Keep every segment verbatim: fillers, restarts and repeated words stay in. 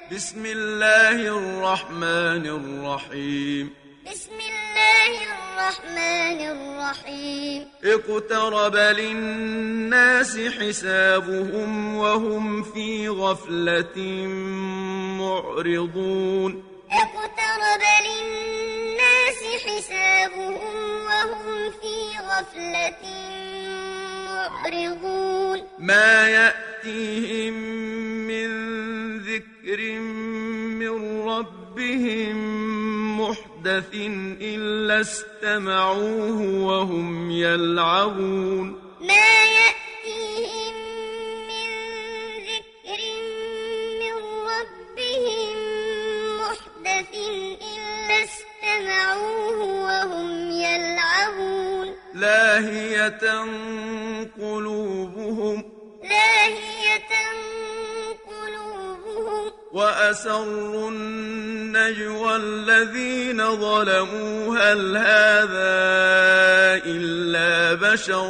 بسم الله الرحمن الرحيم بسم الله الرحمن الرحيم اقترب للناس حسابهم وهم في غفلة معرضون اقترب للناس حسابهم وهم في غفلة معرضون ما يأتيهم من ذكر من ربهم محدث إلا استمعوه وهم يلعبون ما يأتيهم من ذكر من ربهم محدث إلا استمعوه وهم يلعبون لاهية قلوبهم لاهية قلوبهم وأسروا النجوى الذين ظلموا هل هذا إلا بشر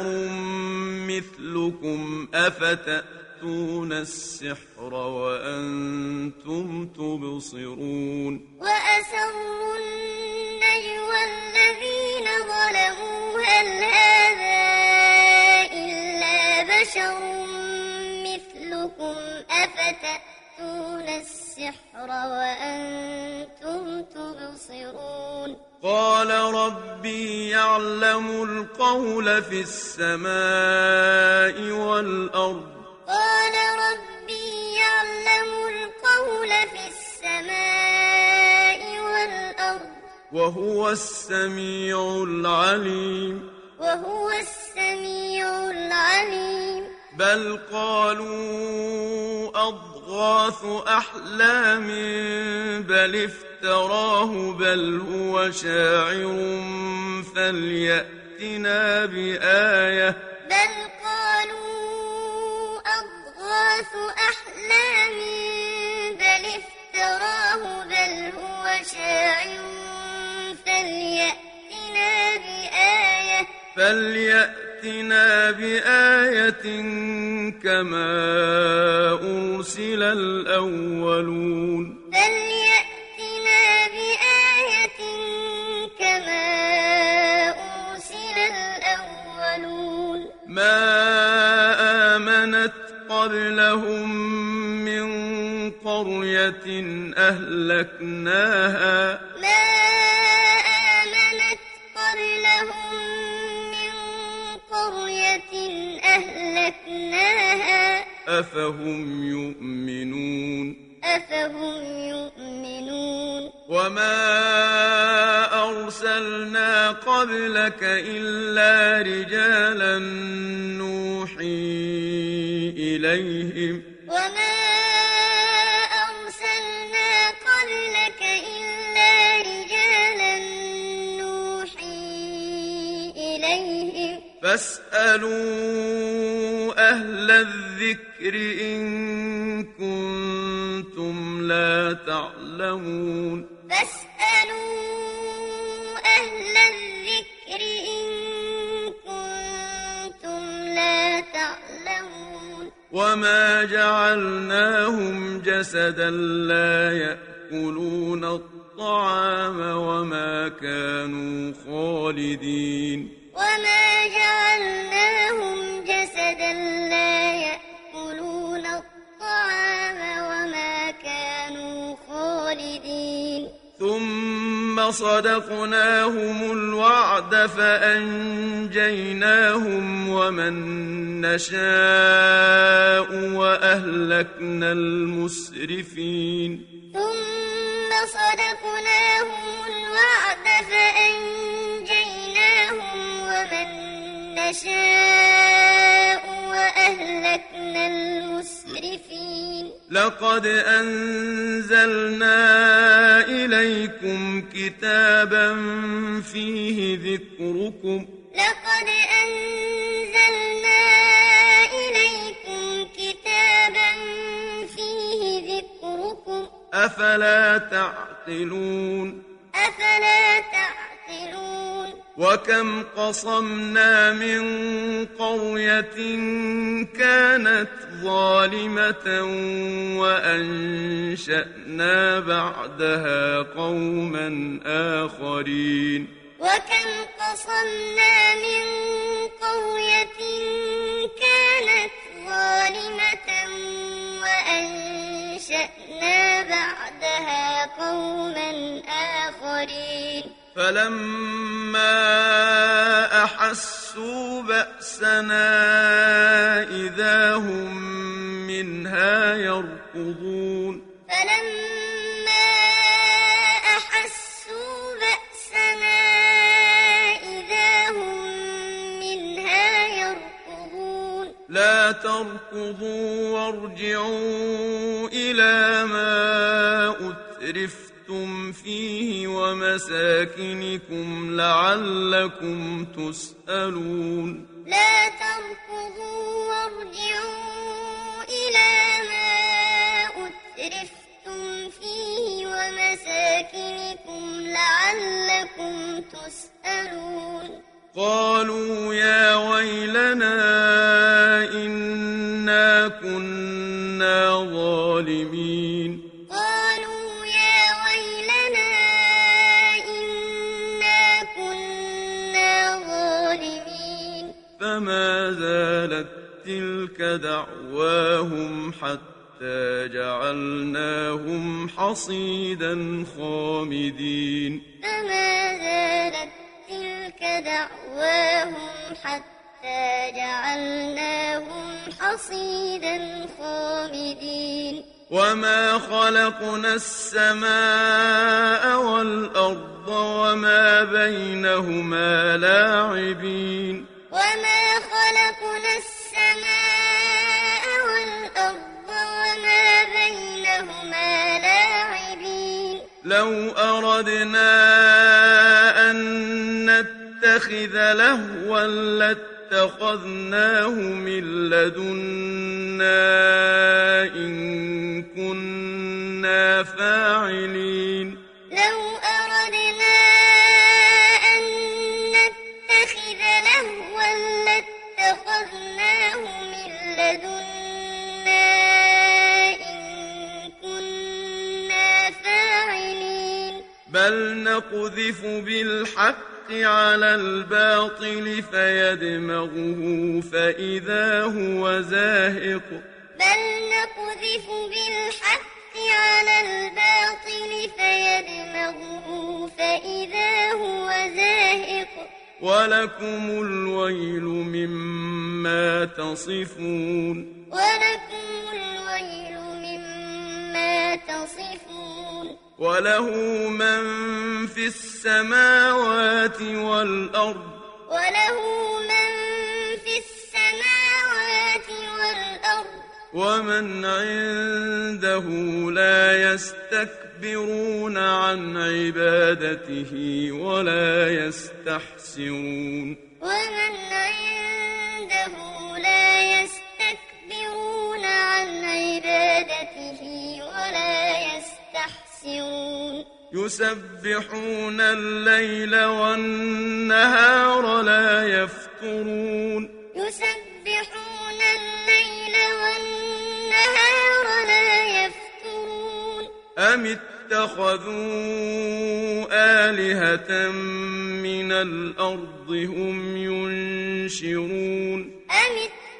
مثلكم أفتأتون السحر وأنتم تبصرون وأسروا النجوى الذين ظلموا هل هذا إلا بشر مثلكم أفتأتون السحر وأنتم تبصرون قال ربي يعلم القول في السماء والأرض قال ربي يعلم القول في السماء والأرض وهو السميع العليم وهو السميع العليم بل قالوا أضغاث أحلام بل افتراه بل هو شاعر فليأتنا بآية بل قالوا أضغاث أحلام بل افتراه بل هو شاعر فليأتنا بآية فليأتنا بآية كما أرسل الأولون فليأتنا بآية كما أرسل الأولون ما آمنت قبلهم من قرية أهلكناها ما آمنت قبلهم من قرية أهلكناها أفهم يؤمنون أفهم يؤمنون وما أرسلنا قبلك إلا رجالا نوحي إليهم وما أرسلنا قبلك إلا رجالا نوحي إليهم فاسألوا أهل الذكر إن كنتم لا تعلمون فاسألوا أهل الذكر إن كنتم لا تعلمون وما جعلناهم جسدا لا يأكلون الطعام وما كانوا خالدين وما جعلناهم جسدا لا يأكلون الطعام وما كانوا خالدين ثم صدقناهم الوعد فأنجيناهم ومن نشاء وأهلكنا المسرفين ثم صدقناهم الوعد فأنجيناهم ومن نشاء وأهلكنا المسرفين لقد أنزلنا إليكم كتابا فيه ذكركم لقد أنزلنا إليكم كتابا فيه ذكركم أفلا تعقلون أفلا تعقلون وكم قصمنا من قرية كانت ظالمة وأنشأنا بعدها قوما آخرين وكم قصمنا من قرية كانت ظالمة وأنشأنا بعدها قوما آخرين فلما أحسوا بأسنا إذا هم منها يركضون فلما أحسوا بأسنا إذا هم منها يركضون لا تركضوا وارجعوا إلى ما أترفتم فيه ومساكنكم لعلكم تسألون لا تركضوا وارجعوا إلى ما أترفتم فيه ومساكنكم لعلكم تسألون قالوا يا ويلنا إنا كنا ظالمين قالوا يا ويلنا إنا كنا ظالمين فما زالت تلك دعواهم حتى جعلناهم حصيدا خامدين فما زالت تلك دعواهم حتى جعلناهم حصيدا خامدين وما خلقنا السماء والأرض وما بينهما لاعبين وما خلقنا السماء والأرض وما بينهما لاعبين لو أردنا أن نتخذ لهوا لاتخذناه من لدنا إن كنا فاعلين لو أردنا أن نتخذ لهوا لاتخذناه من لدنا إن كنا فاعلين بل نقذف بالحق على الباطل فيدمغه فإذا هو زاهق بل نقذف بالحق على الباطل فيدمغه فإذا هو زاهق ولكم الويل مما تصفون ولكم الويل مما تصفون وله من في السماوات والأرض وله من في السماوات والأرض ومن عنده لا يستكبرون عن عبادته ولا يستحسرون ومن عنده لا يستكبرون عن عبادته ولا يستحسرون يسبحون الليل والنهار لا يفترون يسبحون الليل والنهار لا يفترون أم اتخذوا آلهة من الأرض هم ينشرون أم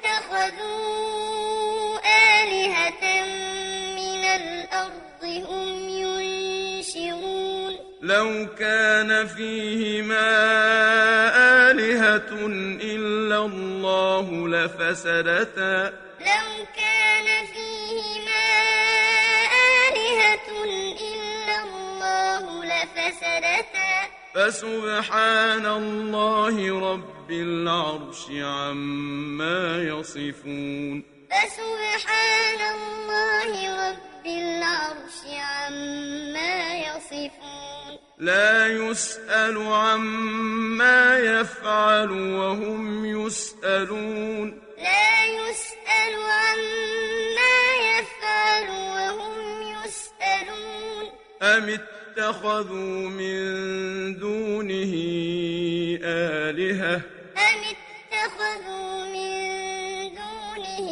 اتخذوا آلهة من الأرض هم ينشرون لو كان فيهما آلهة إلا الله لفسدتا لو كان فيهما آلهة إلا الله لفسدتا فسبحان الله رب العرش عما يصفون فسبحان الله رب العرش عما يصفون لا يسأل عما يفعل وهم يسألون لا يسأل عما يفعل وهم يسألون أم اتخذوا من دونه آلهة أم اتخذوا من دونه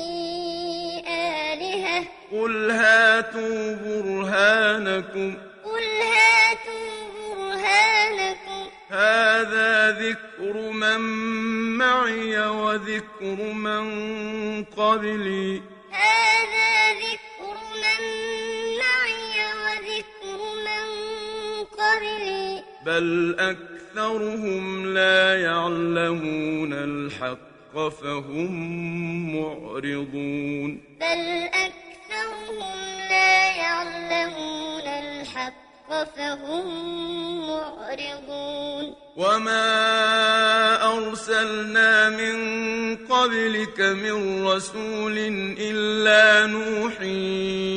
آلهة قل هاتوا برهانكم قل هاتوا برهانكم هذا ذكر من معي وذكر من قبلي هذا ذكر من معي وذكر من قبلي بل أكثرهم لا يعلمون الحق فهم معرضون بل أكثرهم لا يعلمون الحق فهم معرضون وما أرسلنا من قبلك من رسول إلا نوحي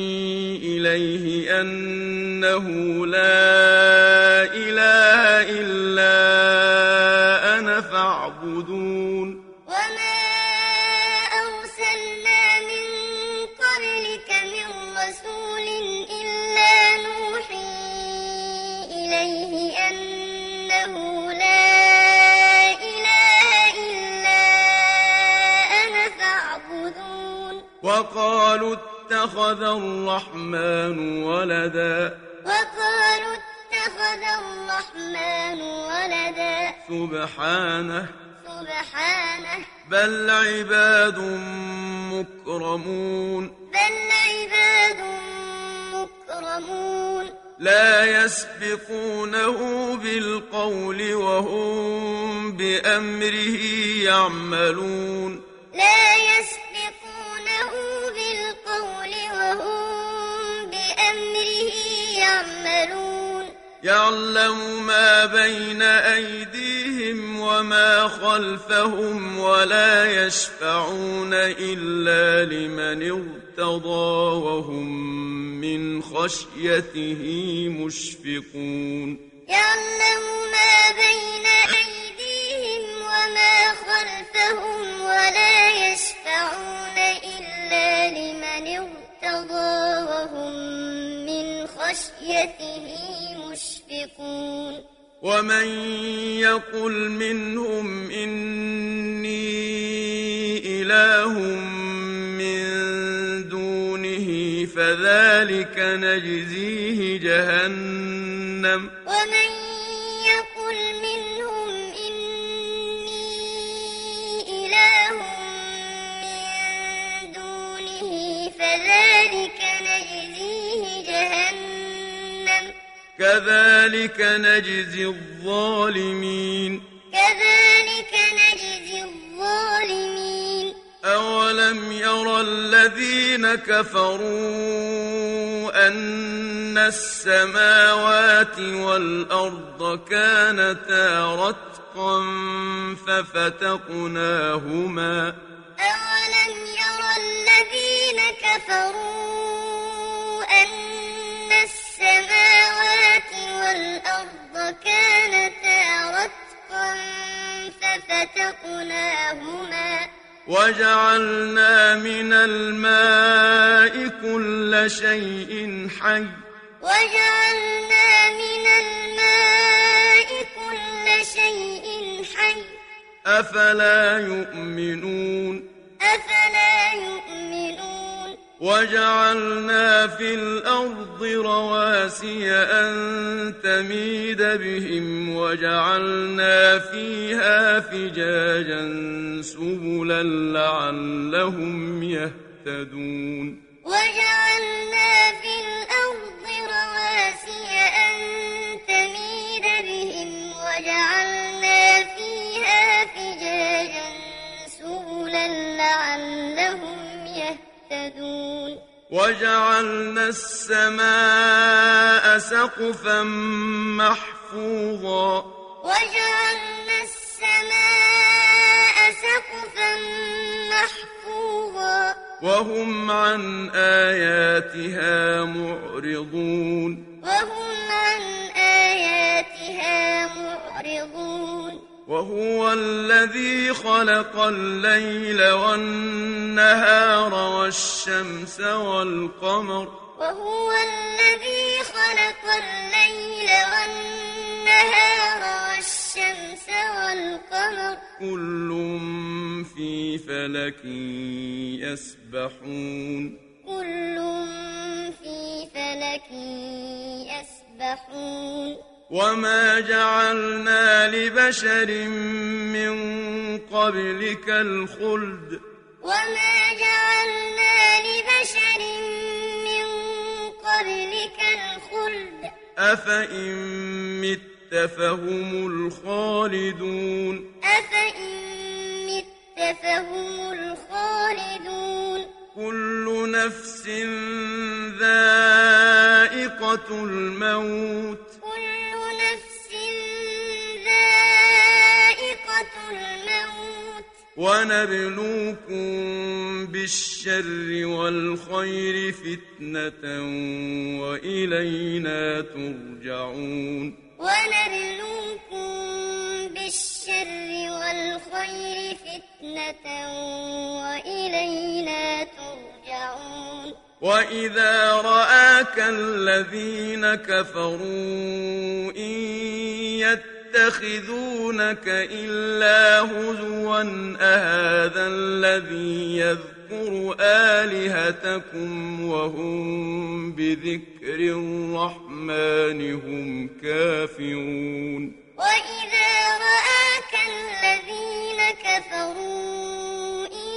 إليه أنه لا إله إلا أنا فاعبدون وما أرسلنا من قبلك من رسول إلا نوحي إليه أنه لا إله إلا أنا فاعبدون وقالوا اتخذ الرحمن ولدا وقالوا اتخذ الرحمن ولدا سبحانه سبحانه بل عباد مكرمون بل عباد مكرمون لا يسبقونه بالقول وهم بأمره يعملون لا يسبقونه بالقول وهم بأمره يعملون يعلم ما بين أيديهم وما خلفهم ولا يشفعون إلا لمن ارتضى وهم من خشيته مشفقون يعلم ما بين أيديهم وما خلفهم ولا يشفعون إلا لمن ارتضى وهم من خشيته مشفقون ومن يقل منهم إني إله من دونه فذلك نجزيه جهنم ومن يقل منهم إني إله من دونه فذلك نجزيه جهنم كذلك نجزي الظالمين كذلك نجزي الظالمين أولم يرى الذين كفروا أن السماوات والأرض كانتا رتقا ففتقناهما أولم يرى الذين كفروا أن السماوات والأرض كانتا رتقا ففتقناهما وجعلنا من الماء كل شيء حي وجعلنا من الماء كل شيء حي أفلا يؤمنون أفلا يؤمنون وجعلنا في الأرض رواسي أن تميد بهم وجعلنا فيها فجاجا سبلا لعلهم يهتدون وجعلنا في الأرض رواسي أن تميد بهم وجعلنا فيها فجاجا سبلا لعلهم يهتدون وجعلنا السماء سقفا محفوظا وجعلنا السماء سقفا محفوظا وهم عن آياتها معرضون وهم عن آياتها معرضون وهو الذي خلق الليل والنهار والشمس والقمر وهو الذي خلق الليل كل في فلك يسبحون كل في فلك يسبحون وما جعلنا لبشر من قبلك الخلد وما جعلنا لبشر من قبلك الخلد أفإن مت فهم الخالدون أفإن مت فهم الخالدون كل نفس ذائقة الموت كل نفس ذائقة الموت ونبلوكم بالشر والخير فتنة وإلينا ترجعون ونبلوكم بالشر والخير فتنة وإلينا ترجعون وإذا رآك الذين كفروا إن يتخذونك إلا هزوا أهذا الذي يذكر آلهتكم وهم بذكر الرحمن هم كافرون وإذا رآك الذين كفروا إن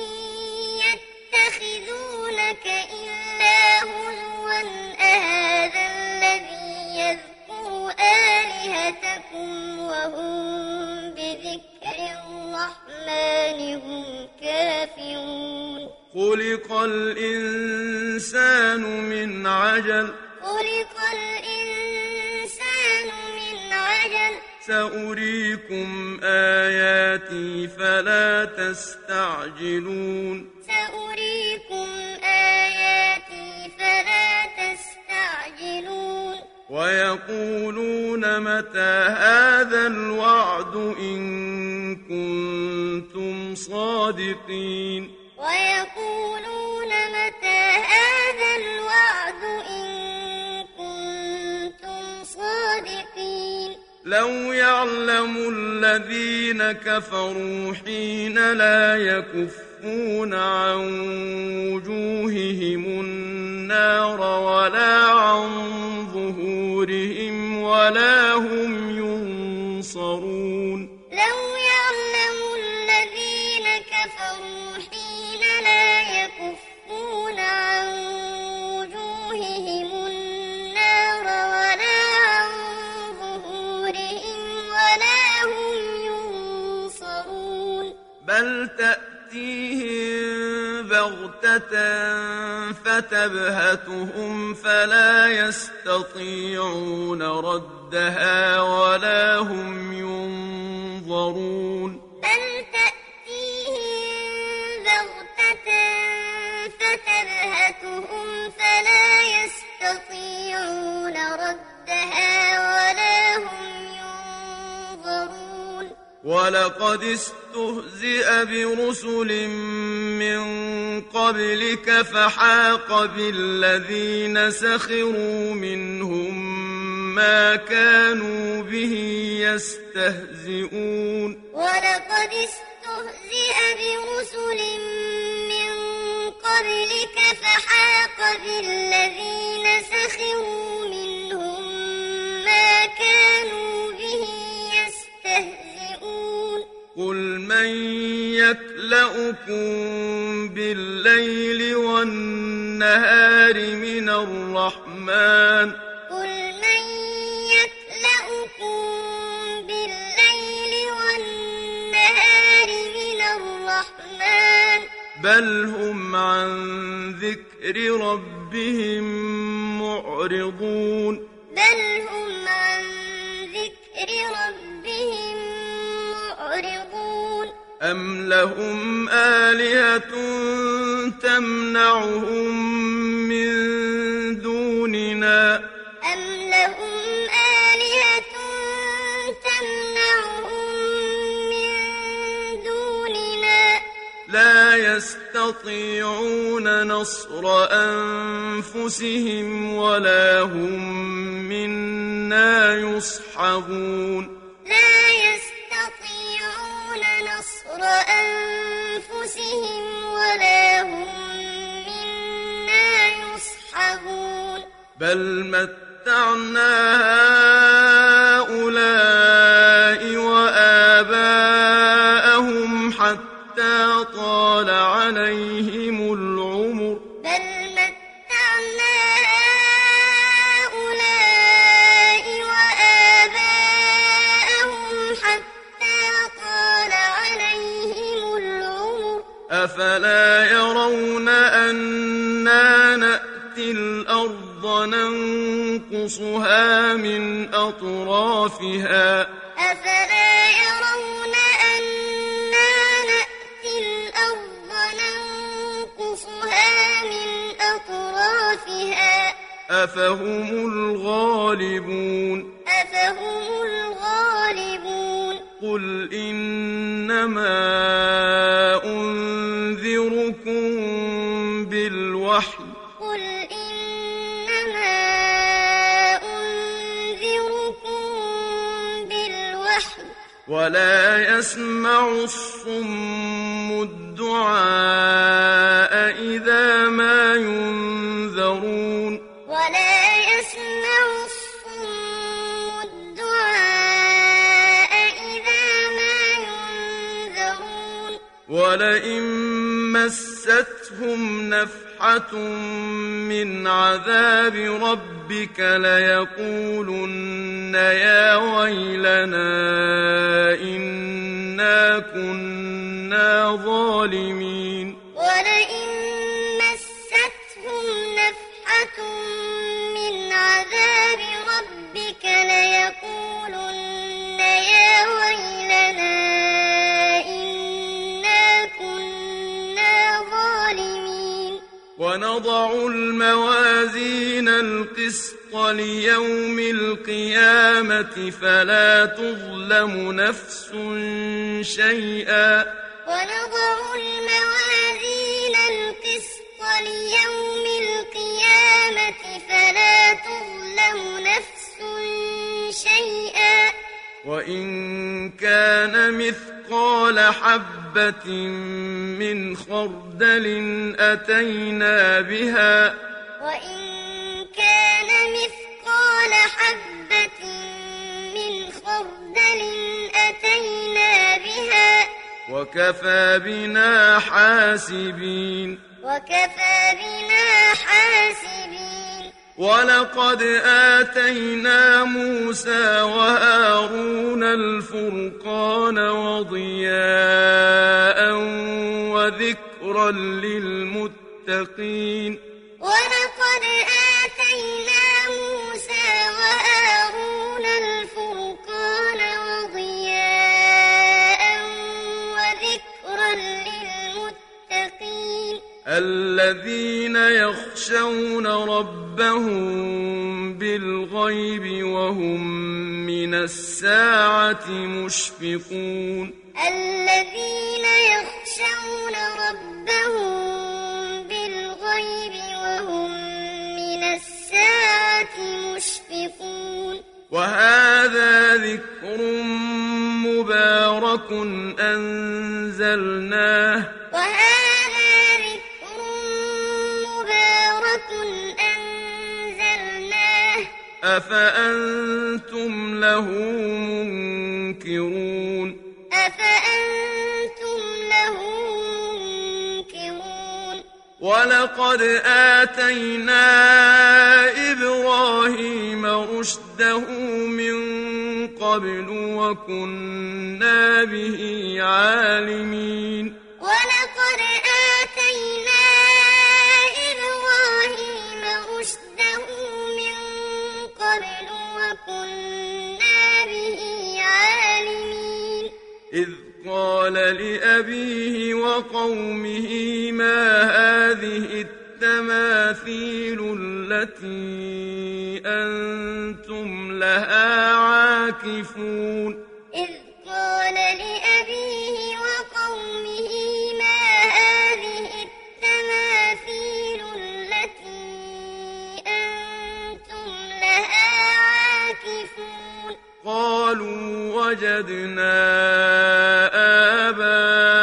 يتخذونك إلا هزوا أهذا الذي يذكر آلهتكم وهم بذكر الرحمن هم كافرون خلق الإنسان من عجل خلق الإنسان من عجل سأريكم آياتي فلا تستعجلون سأريكم آياتي فلا تستعجلون ويقولون متى هذا الوعد إن كنتم صادقين ويقولون متى هذا الوعد إن كنتم صادقين لو يعلم الذين كفروا حين لا يكفون عن وجوههم النار ولا عن ظهورهم ولا هم ينصرون لو يعلم الذين كفروا حين لا يكفون عن وجوههم النار ولا عن ظهورهم ولا هم ينصرون بل تأتيهم بغتة فتبهتهم فلا يستطيعون ردها ولا هم ينظرون بل تأتيهم بغتة فتبهتهم فلا يستطيعون ردها ولا هم ينظرون ولقد استهزئ برسل من قبلك فحاق بالذين سخروا منهم ما كانوا به يستهزئون ولقد استهزئ برسل من قبلك فحاق بالذين سخروا منهم ما كانوا به يستهزئون قل من يكلؤكم بالليل والنهار من الرحمن قل من يكلؤكم بالليل والنهار من الرحمن بل هم عن ذكر ربهم معرضون بل هم عن ذكر ربهم معرضون أم لهم آلهة تمنعهم من دوننا أم لهم آلهة تمنعهم من دوننا لا يستطيعون نصر أنفسهم ولا هم منا يصحبون لا يستطيعون نصر أنفسهم ولا هم منا يصحبون بل متعنا هؤلاء وآباءهم حتى طال عليهم العمر بل متعنا هؤلاء وآباءهم حتى طال عليهم العمر أفلا يرون أنا نأتي الأرض ننقصها من أطرافها أفلا يرون أنا نأتي الأرض ننقصها من أطرافها أفهم الغالبون أفهم الغالبون قل إنما أنذركم بالوحي قل إنما أنذركم بالوحي ولا يسمع الصم الدعاء إذا ما ينذرون ولا يسمع الصم الدعاء إذا ما ينذرون ولئن مستهم نفحة من عذاب ربك ليقولن يا ويلنا إنا كنا ظالمين ولئن مستهم نفحة من عذاب ربك ليقولن يا ويلنا إنا كنا ظالمين ونضع الموازين القسط ليوم القيامة فلا تظلم نفس شيئا ونضع الموازين القسط ليوم القيامة فلا تظلم نفس شيئا وإن كان مثقال حبة من خردل أتينا بها وإن كان مثقال حبة من خردل أتينا بها وكفى بنا حاسبين وكفى بنا حاسبين ولقد آتينا موسى وهارون الفرقان وضياء وذكرا للمتقين ولقد آتينا موسى وهارون الفرقان وضياء وذكرا للمتقين الذين يخشون ربهم بالغيب وهم من الساعة مشفقون الذين يخشون ربهم بالغيب وهم من الساعة مشفقون وهذا ذكر مبارك أنزلناه وهذا ذكر مبارك أنزلناه أفأنتم له منكرون أفأنتم له منكرون ولقد آتينا إبراهيم رشده من قبل وكنا به عالمين ولقد آتينا إبراهيم رشده من قبل وكنا به عالمين إذ قال لأبيه وقومه ما هذه التماثيل التي أنتم لها عاكفون إذ قال لأبيه وقومه ما هذه التماثيل التي أنتم لها عاكفون قالوا وجدنا آباءنا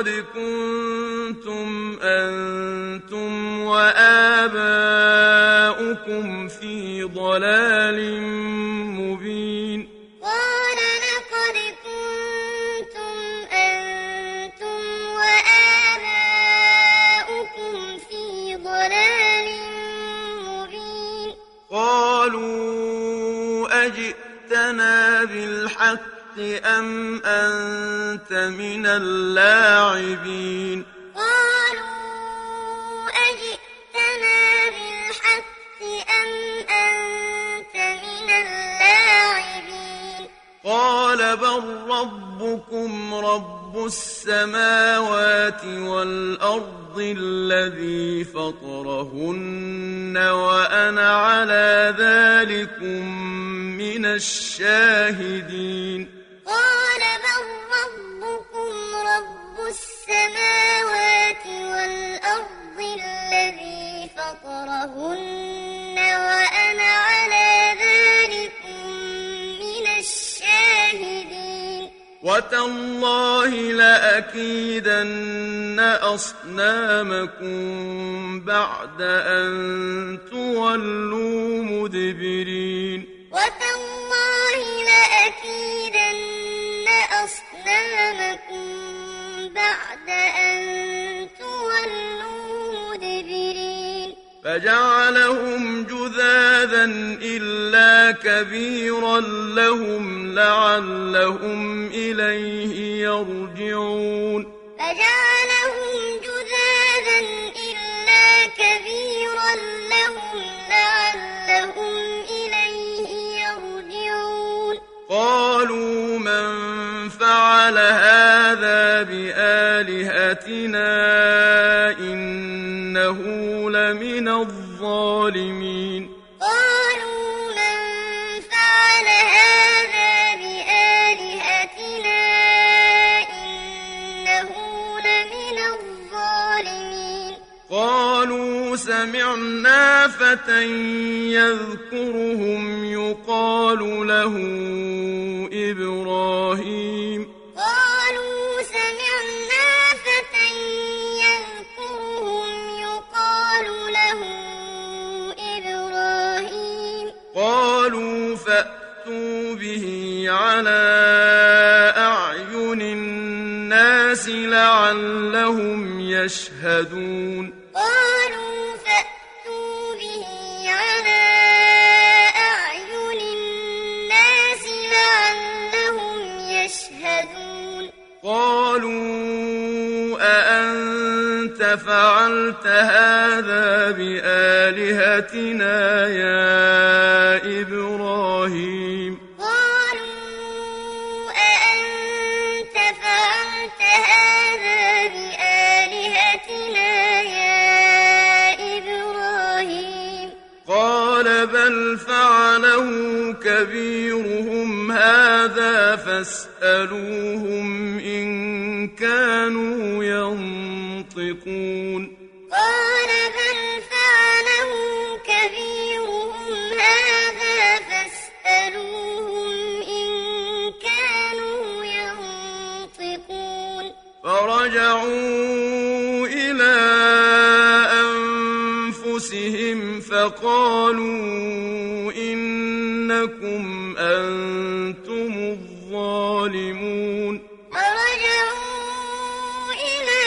لقد كنتم أنتم وآباؤكم في ضلال مبين قال لقد كنتم أنتم وآباؤكم في ضلال مبين قالوا أجئتنا بالحق أم أنت من اللاعبين قالوا أجئتنا بالحق أم أنت من اللاعبين قال بل ربكم رب السماوات والأرض الذي فطرهن وأنا على ذلكم من الشاهدين قال بل ربكم رب السماوات والأرض الذي فطرهن وأنا على ذلكم من الشاهدين وتالله لأكيدن أصنامكم بعد أن تولوا مدبرين وتالله لأكيدن أصنامكم بعد أن تولوا مدبرين فجعلهم جذاذا إلا كبيرا لهم لعلهم إليه يرجعون فجعلهم جذاذا إلا كبيرا لهم لعلهم إليه يرجعون قالوا من فعل هذا بآلهتنا إنه لمن الظالمين قالوا من فعل هذا بآلهتنا إنه لمن الظالمين قالوا سمعنا فتى يذكرهم يقال له إبراهيم قالوا سمعنا فتى يذكرهم يقال له إبراهيم قالوا فأتوا به على أعين الناس لعلهم يشهدون قالوا فأتوا به على أعين الناس لعلهم يشهدون قالوا أأنت فعلت هذا بآلهتنا يا إبراهيم قالوا أأنت فعلت هذا بآلهتنا يا إبراهيم قال بل فعله كبيرهم هذا فاسألوهم إن كانوا ينطقون قال بل فعله كبيرهم هذا فاسألوهم إن كانوا ينطقون فرجعوا إلى أنفسهم فقالوا إنكم أنتم الظالمون فرجعوا إلى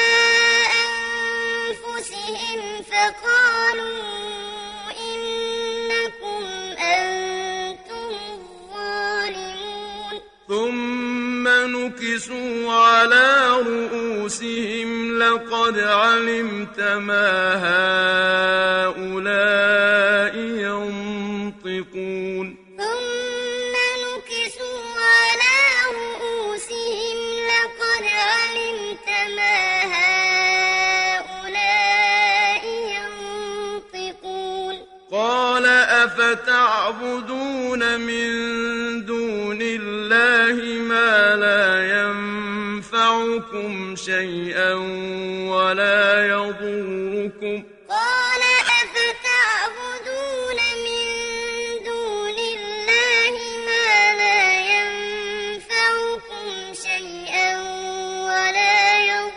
أنفسهم فقالوا إنكم أنتم الظالمون ثم نكسوا على رؤوسهم لقد علمت ما هؤلاء ينطقون ثم نكسوا على رؤوسهم لقد علمت ما هؤلاء ينطقون قال أفتعبدون من دون الله ما لا ينفعكم شيئا ولا يضركم قال أفتعبدون من دون الله ما لا ينفعكم شيئا ولا يضركم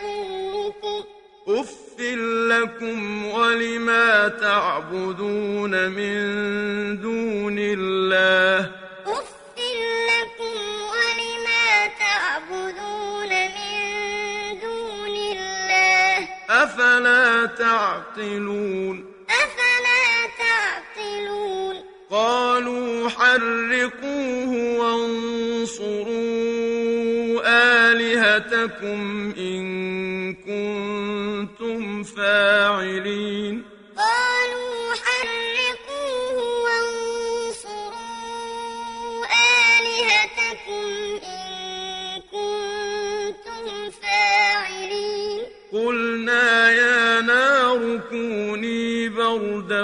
تعبدون من دون الله أف لكم ولما تعبدون من دون الله أفلا تعقلون أفلا تعقلون قالوا حرقوه وانصروا آلهتكم إن كنتم فاعلين قالوا حرقوه وانصروا آلهتكم إن كنتم فاعلين قلنا يا نار كوني بردا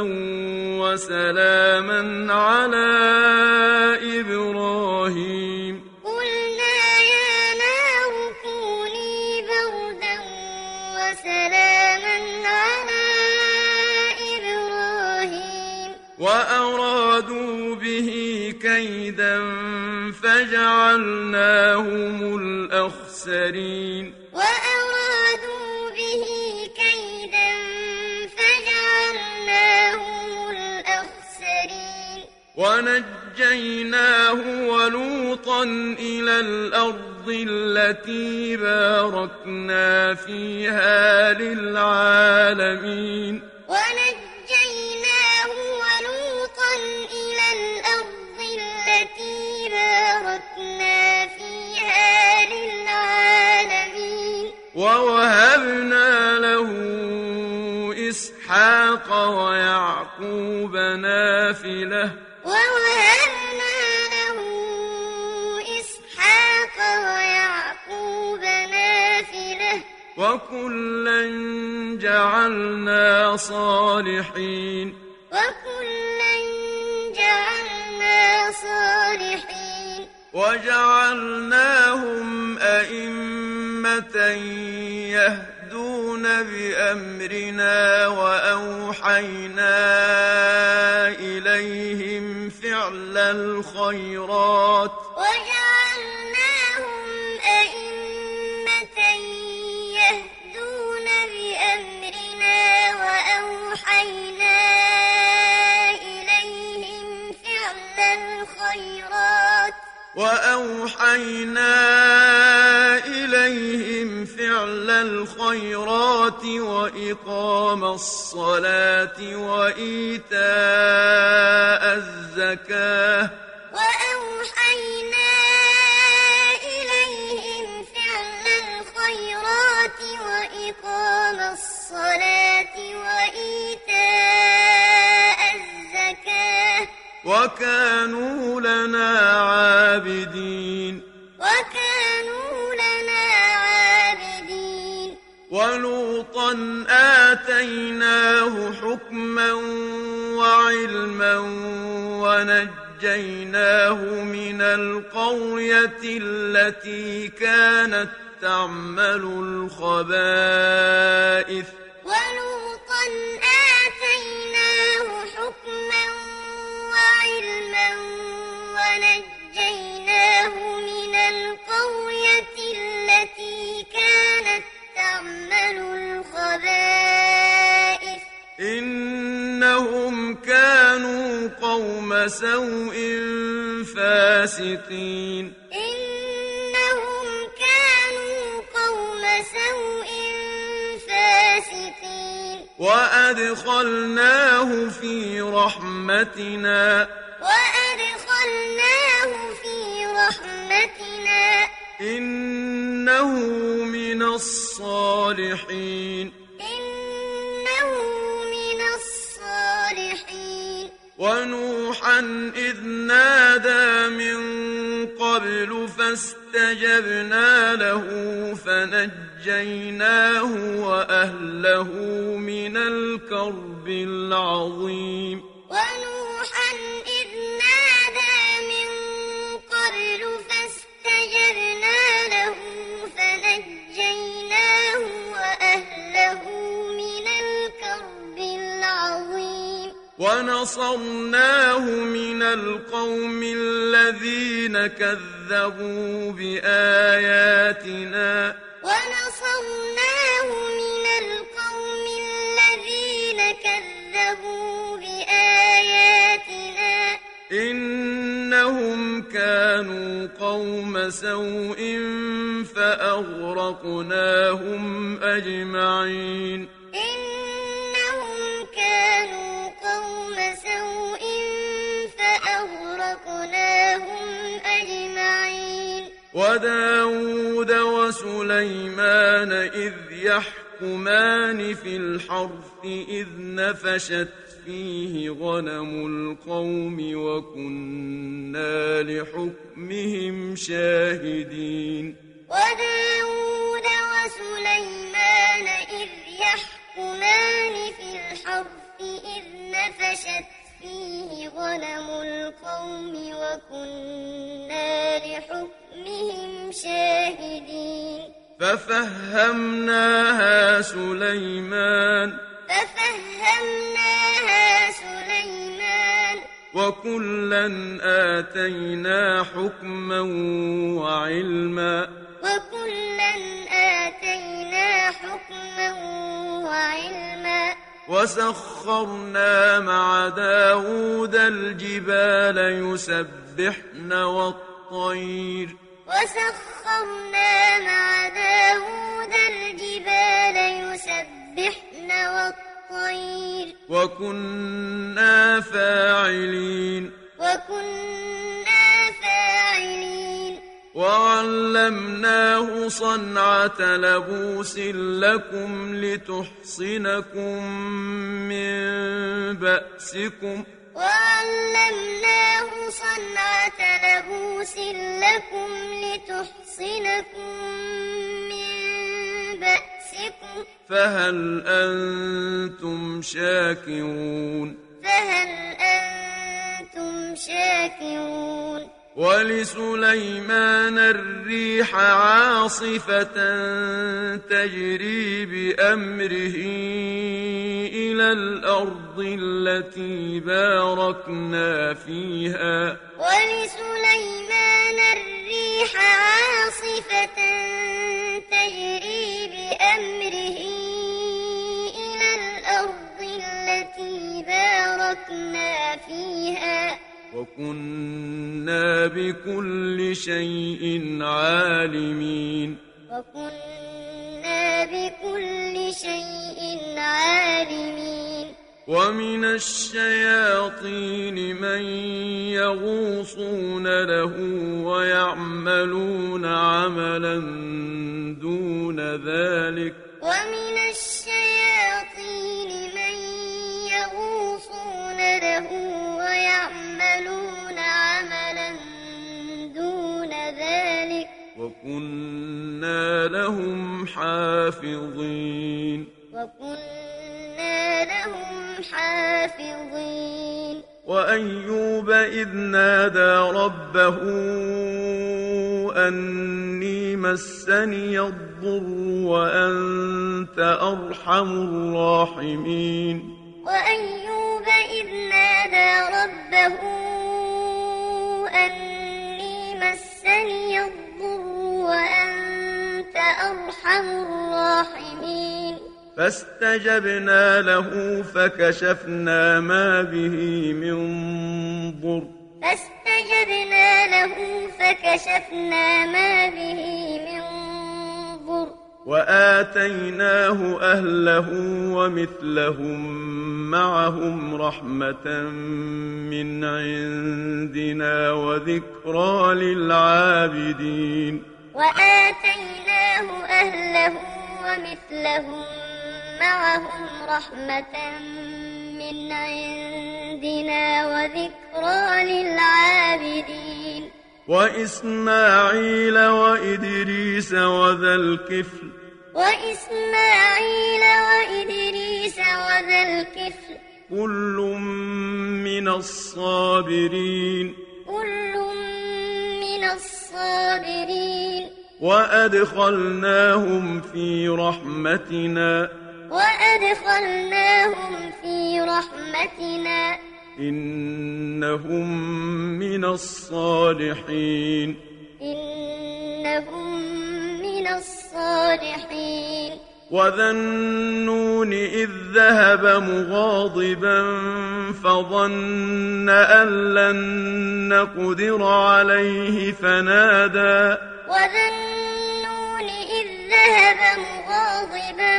وسلاما على إبراهيم قلنا يا نار كوني بردا وسلاما على إبراهيم وأرادوا به كيدا فجعلناهم الأخسرين وأرادوا به كيدا فجعلناهم الأخسرين ونجيناه ولوطا إلى الأرض التي باركنا فيها للعالمين ونجيناه ولوطا إلى الأرض التي باركنا فيها للعالمين ووهبنا له إسحاق ويعقوب نافلة ووهبنا له إسحاق ويعقوب نافلة وكلا جعلنا صالحين وكلا جعلنا صالحين وجعلناهم أئمة يهدون بأمرنا وأوحينا إليهم فعل الخيرات وجعلناهم أئمة يهدون بأمرنا وأوحينا إليهم فعل الخيرات وأوحينا إليهم فعل الخيرات وإقام الصلاة وإيتاء الزكاة وأوحينا إليهم فعل الخيرات وإقام الصلاة وإيتاء الزكاة وكانوا لنا عابدين وكانوا لنا عابدين ولوطا آتيناه حكما وعلما ونجيناه من القرية التي كانت تعمل الخبائث ولوطا آتيناه حكما وعلما ونجيناه من القرية التي كانت تعمل الخبائث إنهم كانوا قوم سوء فاسقين إنهم كانوا قوم سوء فاسقين وأدخلناه في رحمتنا وأدخلناه في رحمتنا إنه من الصالحين إنه من الصالحين ونوحا إذ نادى من قبل فاستجبنا له فنجيناه وأهله من الكرب العظيم ونوحا إذ نادى من قبل فاستجبنا له فنجيناه وأهله من الكرب العظيم ونصرناه من القوم الذين كذبوا بآياتنا ونصرناه من القوم الذين كذبوا كانوا قوم سوء فأغرقناهم أجمعين إنهم كانوا قوم سوء فأغرقناهم أجمعين وداود وسليمان إذ يحكمان في الحرث إذ نفشت فيه غنم القوم وكنا لحكمهم شاهدين وداود وسليمان إذ يحكمان في الحرث إذ نفشت فيه غنم القوم وكنا لحكمهم شاهدين ففهمناها سليمان ففهمناها سليمان وكلا آتينا حكما وعلما وكلا آتينا حكما وعلما وسخرنا مع داود الجبال يسبحن والطير وسخرنا مع داود الجبال يسبحن والطير وكنا فاعلين وكنا فاعلين وعلمناه صنعة لبوس لكم لتحصنكم من بأسكم وعلمناه صنعة لبوس لكم لتحصنكم من بأسكم فهل أنتم شاكرون فهل أنتم شاكرون ولسليمان الريح عاصفة تجري بأمره إلى الأرض التي باركنا فيها ولسليمان الريح عاصفة تجري بأمره إلى الأرض التي باركنا فيها وكنا بكل شيء عالمين وكنا بكل شيء عالمين ومن الشياطين من يغوصون له ويعملون عملا دون ذلك ومن الشياطين من يغوصون له ويعملون عملا دون ذلك وكنا لهم حافظين وكنا لهم حافظين وأيوب إذ نادى ربه أني مسني الضر وأنت أرحم الراحمين وأيوب إذ نادى ربه أني مسني الضر وأنت أرحم الراحمين فاستجبنا له فكشفنا ما به من ضر فاستجبنا له فكشفنا ما به من ضر وآتيناه أهله ومثلهم معهم رحمة من عندنا وذكرى للعابدين وآتيناه أهله ومثلهم معهم رحمة من عندنا وذكرى للعابدين وإسماعيل وإدريس وذا الكفل وإسماعيل وإدريس وذا الكفل كل من الصابرين كل من الصابرين وأدخلناهم في رحمتنا وأدخلناهم في رحمتنا إنهم من الصالحين إنهم من الصالحين وذا النون إذ ذهب مغاضبا فظن أن لن نقدر عليه فنادى وذا النون إذ ذهب مغاضبا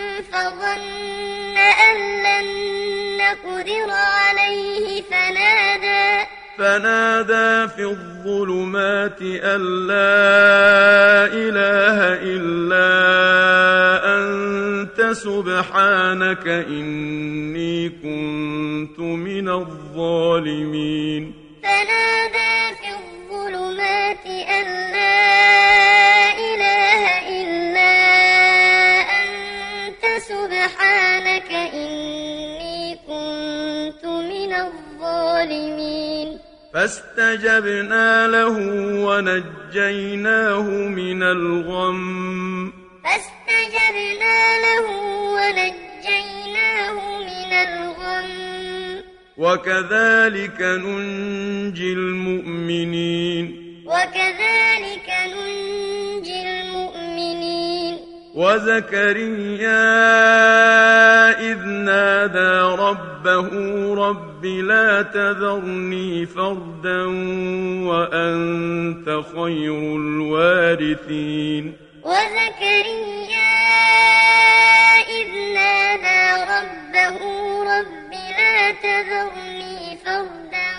فظن أن لن نقدر عليه فنادى فنادى في الظلمات أن لا إله إلا أنت سبحانك إني كنت من الظالمين فنادى في الظلمات أن لا إله إلا أنت سبحانك إني كنت من الظالمين فاستجبنا له ونجيناه من الغم فاستجبنا له ونجيناه من الغم وكذلك ننجي المؤمنين وكذلك ننجي المؤمنين وزكريا إذ نادى ربه رب لا تذرني فردا وأنت خير الوارثين وزكريا إذ نادى ربه رب لا تذرني فردا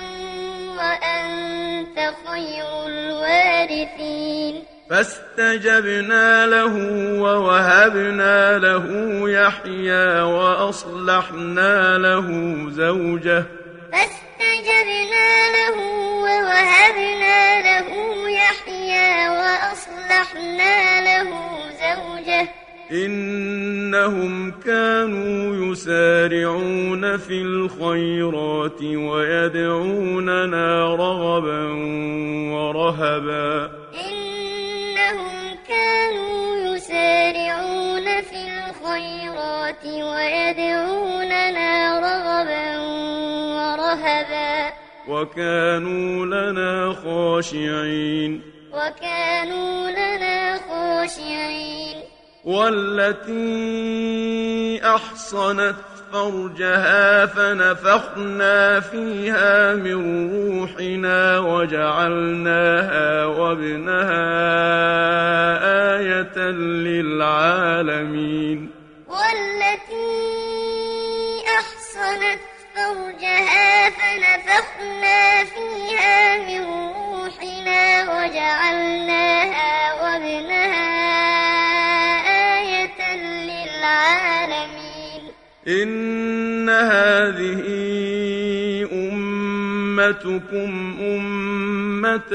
وأنت خير الوارثين فاستجبنا له ووهبنا له يحيى وأصلحنا له زوجه فاستجبنا له ووهبنا له يحيى وأصلحنا له زوجه إنهم كانوا يسارعون في الخيرات ويدعوننا رغبا ورهبا إنهم كانوا يسارعون في الخيرات ويدعوننا رغبا ورهبا وكانوا لنا خاشعين وكانوا لنا خاشعين والتي أحصنت فرجها فنفخنا فيها من روحنا وجعلناها وابنها آية للعالمين والتي أحصنت فرجها فنفخنا فيها من روحنا وجعلناها وابنها آية للعالمين إن هذه أمتكم أمة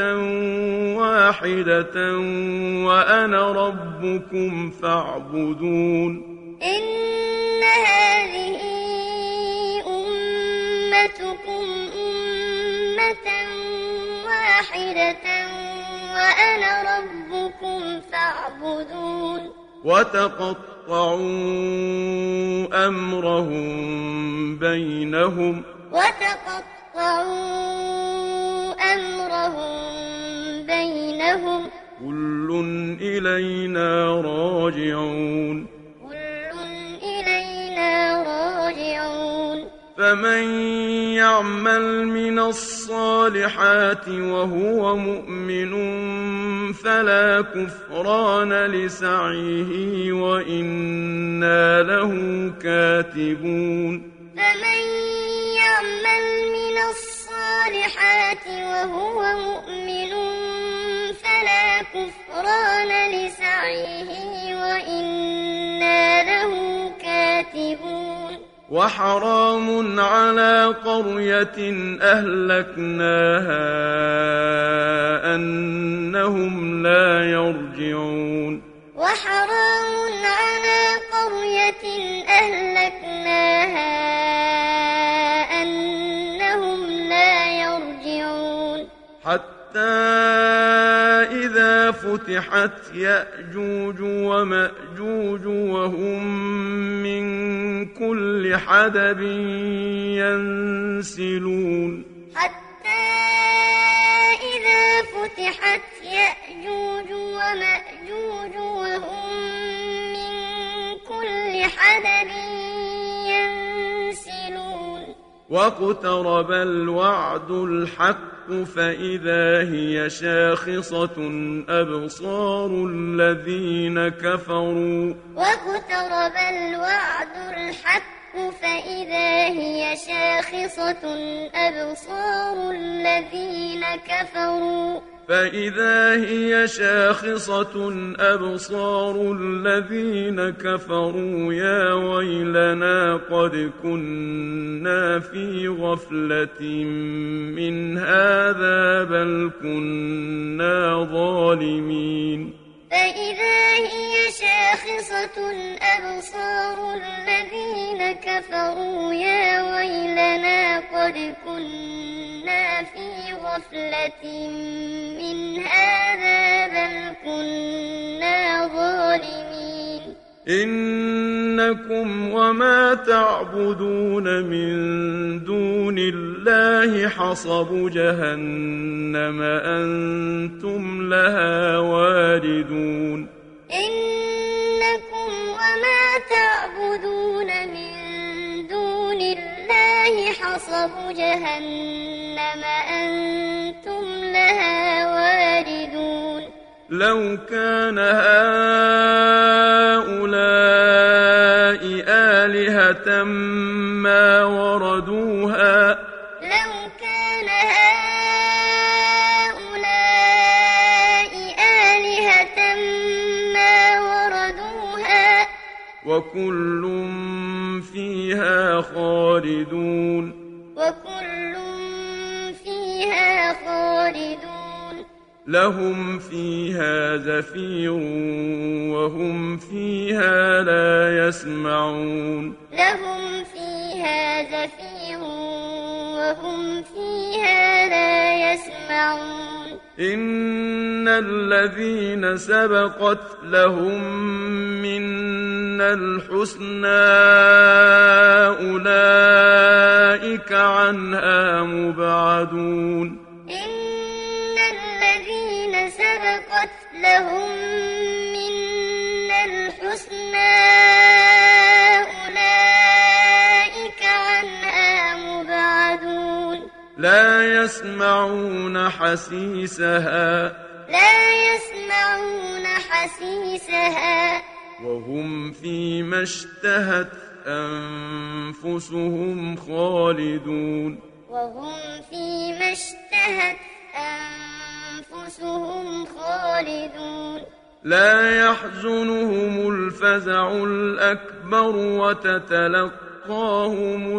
واحدة وأنا ربكم فاعبدون إن هذه أمتكم أمة واحدة وأنا ربكم فاعبدون وتقطعوا أمرهم بينهم وتقطعوا أمرهم بينهم كل إلينا راجعون كل إلينا راجعون فمن يعمل من الصالحات وهو مؤمن فلا كفران لسعيه وإنا له كاتبون فمن يعمل من الصالحات وهو مؤمن فلا كفران لسعيه وإنا له كاتبون وحرام على قرية أهلكناها أنهم لا يرجعون وحرام على قرية أهلكناها أنهم لا يرجعون حتى إذا فتحت يأجوج ومأجوج وهم من كل حدب ينسلون حتى إذا فتحت يأجوج ومأجوج وهم من واقترب الوعد الحق فإذا هي شاخصة أبصار الذين كفروا واقترب الوعد الحق فإذا هي شاخصة أبصار الذين كفروا فإذا هي شاخصة أبصار الذين كفروا يا ويلنا قد كنا في غفلة من هذا بل كنا ظالمين فإذا هي شاخصة أبصار الذين كفروا يا ويلنا قد كنا في غفلة من هذا بل كنا ظالمين إنكم وما تعبدون من دون الله حصب جهنم أنتم لها واردون إنكم وما تعبدون من دون الله حصب جهنم أنتم لها واردون لو كان هؤلاء آلهة ما وردوها لو كان هؤلاء آلهة ما وردوها وكل فيها خالدون وكل فيها خالدون لهم فيها زفير وهم فيها لا يسمعون لهم فيها زفير وهم فيها لا يسمعون إن الذين سبقت لهم منا الحسنى أولئك عنها مبعدون إن الذين سبقت لهم منا الحسنى أولئك عنها مبعدون لا يسمعون حسيسها لا يسمعون حسيسها وهم فيما اشتهت أنفسهم خالدون وهم فيما اشتهت أنفسهم خالدون لا يحزنهم الفزع الأكبر وتتلقاهم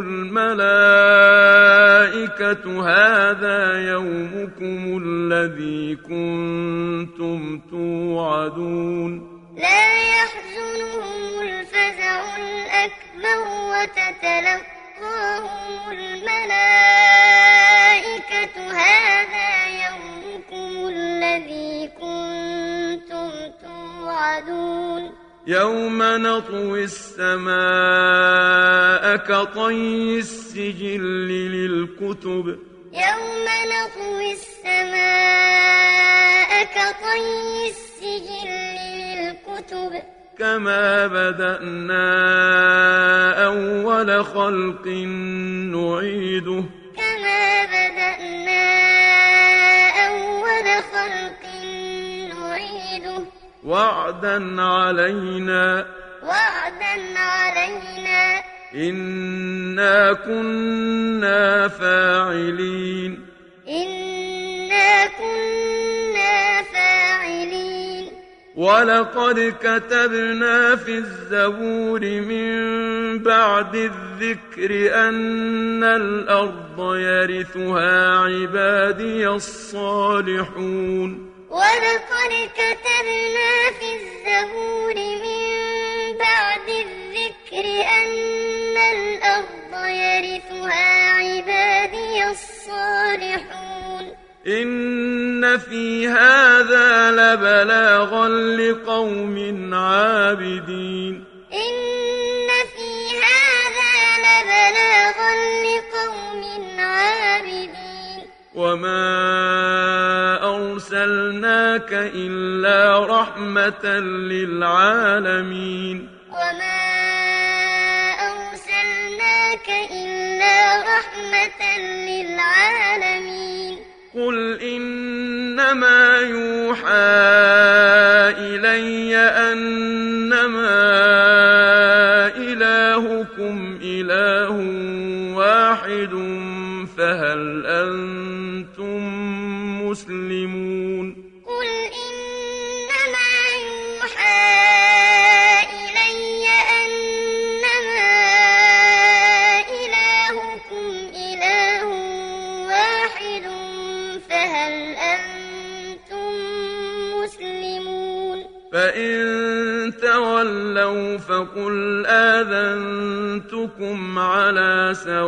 الملائكة هذا يومكم الذي كنتم توعدون لا يحزنهم الفزع الأكبر وتتلقاهم الملائكة هذا يومكم الذي كنتم توعدون يوم نطوي السماء كطي السجل للكتب يوم نطوي السماء كطي السجل للكتب كما بدأنا أول خلق نعيده كما بدأنا أول خلق نعيده وعدا علينا وعدا علينا إنا كنا فاعلين إنا كنا فاعلين ولقد كتبنا في الزبور من بعد الذكر أن الأرض يرثها عبادي الصالحون ولقد كتبنا في الزبور من بعد الذكر أن الأرض يرثها عبادي الصالحون إن في هذا لبلاغا لقوم عابدين إن في هذا لبلاغا لقوم عابدين وما أرسلناك إلا رحمة للعالمين وما أرسلناك إلا إلا رحمة للعالمين قل إنما يوحى إلي أنما إلهكم إله واحد فهل أنتم مسلمون قل إنما يوحى إلي أنما إلهكم إله واحد فهل أنتم مسلمون فإن تولوا فقل آذنتكم على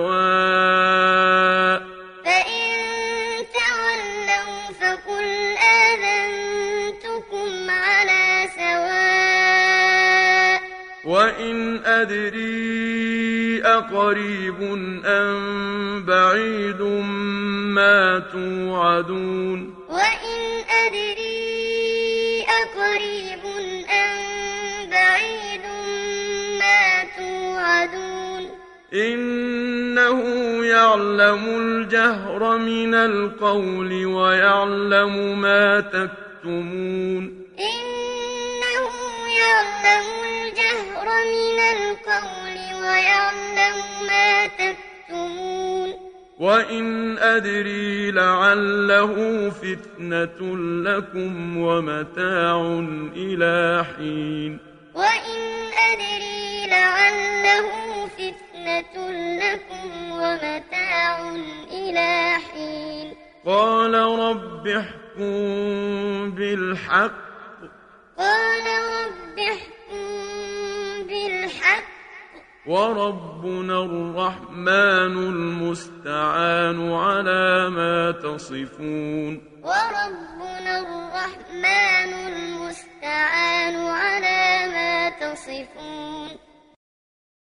سواء فإن تولوا فقل آذنتكم على سواء وإن أدري أقريب أم بعيد ما توعدون وإن أدري أقريب أم بعيد ما توعدون إنه يعلم الجهر من القول ويعلم ما تكتمون إنه يعلم الجهر من القول ويعلم ما تكتمون وإن أدري لعله فتنة لكم ومتاع إلى حين وإن أدري لعله فتنة لكم ومتاع إلى حين قال رب احكم بالحق قال رب احكم بالحق وربنا الرحمن المستعان على ما تصفون وربنا الرحمن المستعان على ما تصفون